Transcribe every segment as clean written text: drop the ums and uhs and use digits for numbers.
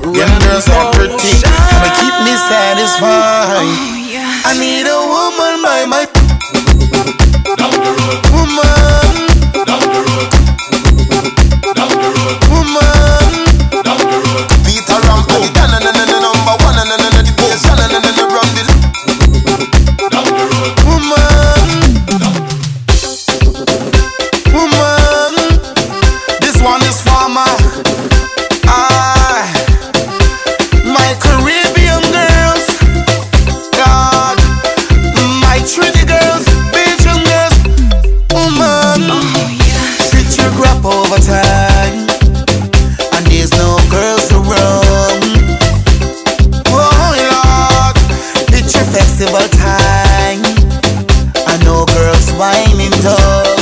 Them girls are pretty, and they keep me satisfied. I need a woman by my down the road. Woman down the road. Down the road. Woman down the road. Peter Ram and the number one and the bass and the rumble. Down the road. Woman. Woman. This one is for my my Caribbean girls. God. My Trinity girls. Belgian girls. Woman. Picture grab over time. And there's no girls around. Oh Lord. Picture festival time. And no girls whining down.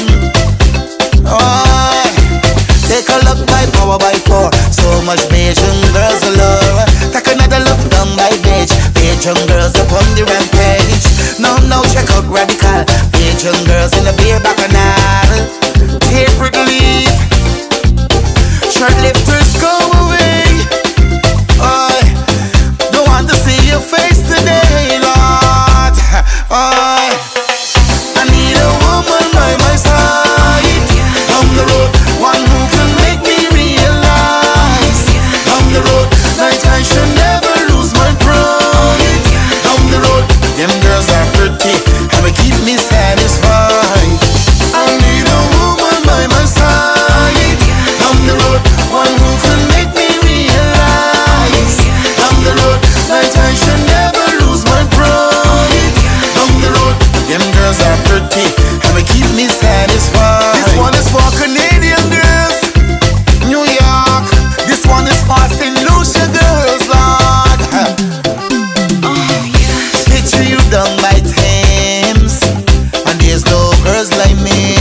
Oh, take a look by power by four. So much Belgian girls alone. Take another look down by beach. Belgian girls upon the rampage. No, check out radical. Belgian girls in the beer bacchanal. Take relief. Shirt lifters go away. Oh, don't want to see your face today, Lord. Oh, I need a woman by my side. On the road, one who can make me realize. On the road, like I should never lose my pride. On the road, them girls are pretty, and they keep me satisfied. I need a woman by my side. On the road, one who can make me realize. On the road, like I should never lose my pride. On the road, them girls are pretty, and they keep me satisfied. This one is for Canadian girls, New York. This one is for St. Lucia girls, Lord. Picture you down by Thames, and there's no girls like me.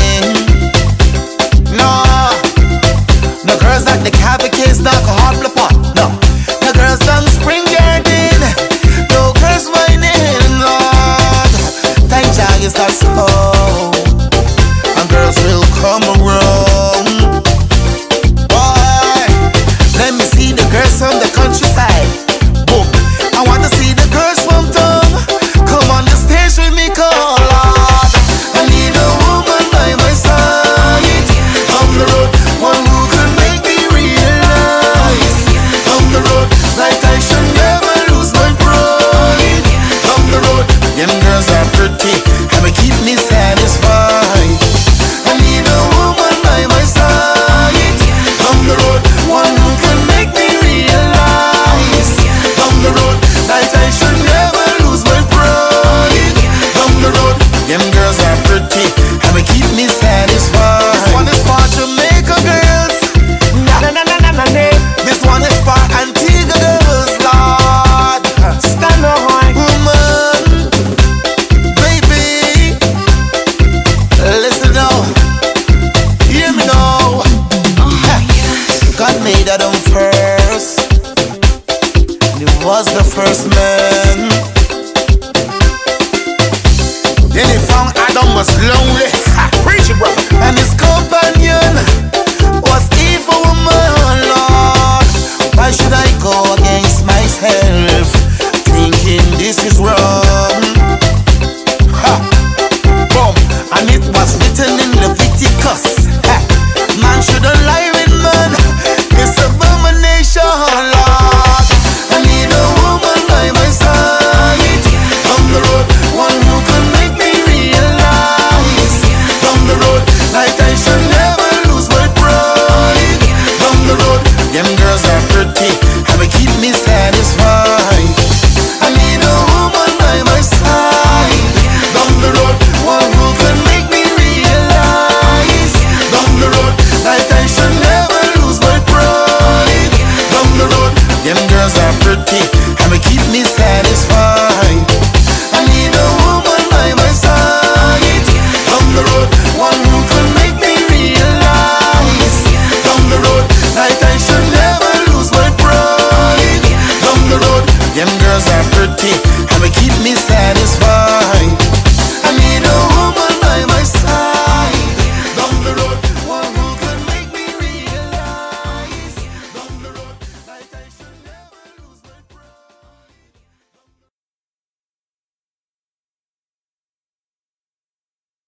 No girls at the Cavalcades, no alcohol pot. No girls down Spring Garden. No girls whining, Lord. Thank Jah you start slow, and girls will come around. Boy, let me see the girls from the countryside. Boom, I want to see the girls from town. Come on the stage with me, call Lord. I need a woman by my side. On the road, one who can make me realize. On the road, like I should never lose my pride. On the road, them girls are pretty, and they keep me satisfied. I need a woman by my side. On the road, one who can make me realize. On the road, like I should never lose my pride. On the road, them girls are pretty, and they keep me satisfied. This one is for Jamaica girls. This one is for Antigua girls, Lord. Stand on, woman, baby. Listen now, hear me now. God made Adam first. He was the first man. Then he found Adam was lonely. Preach it, brother. And his companion was evil woman, Lord. Why should I go against myself, thinking this is wrong?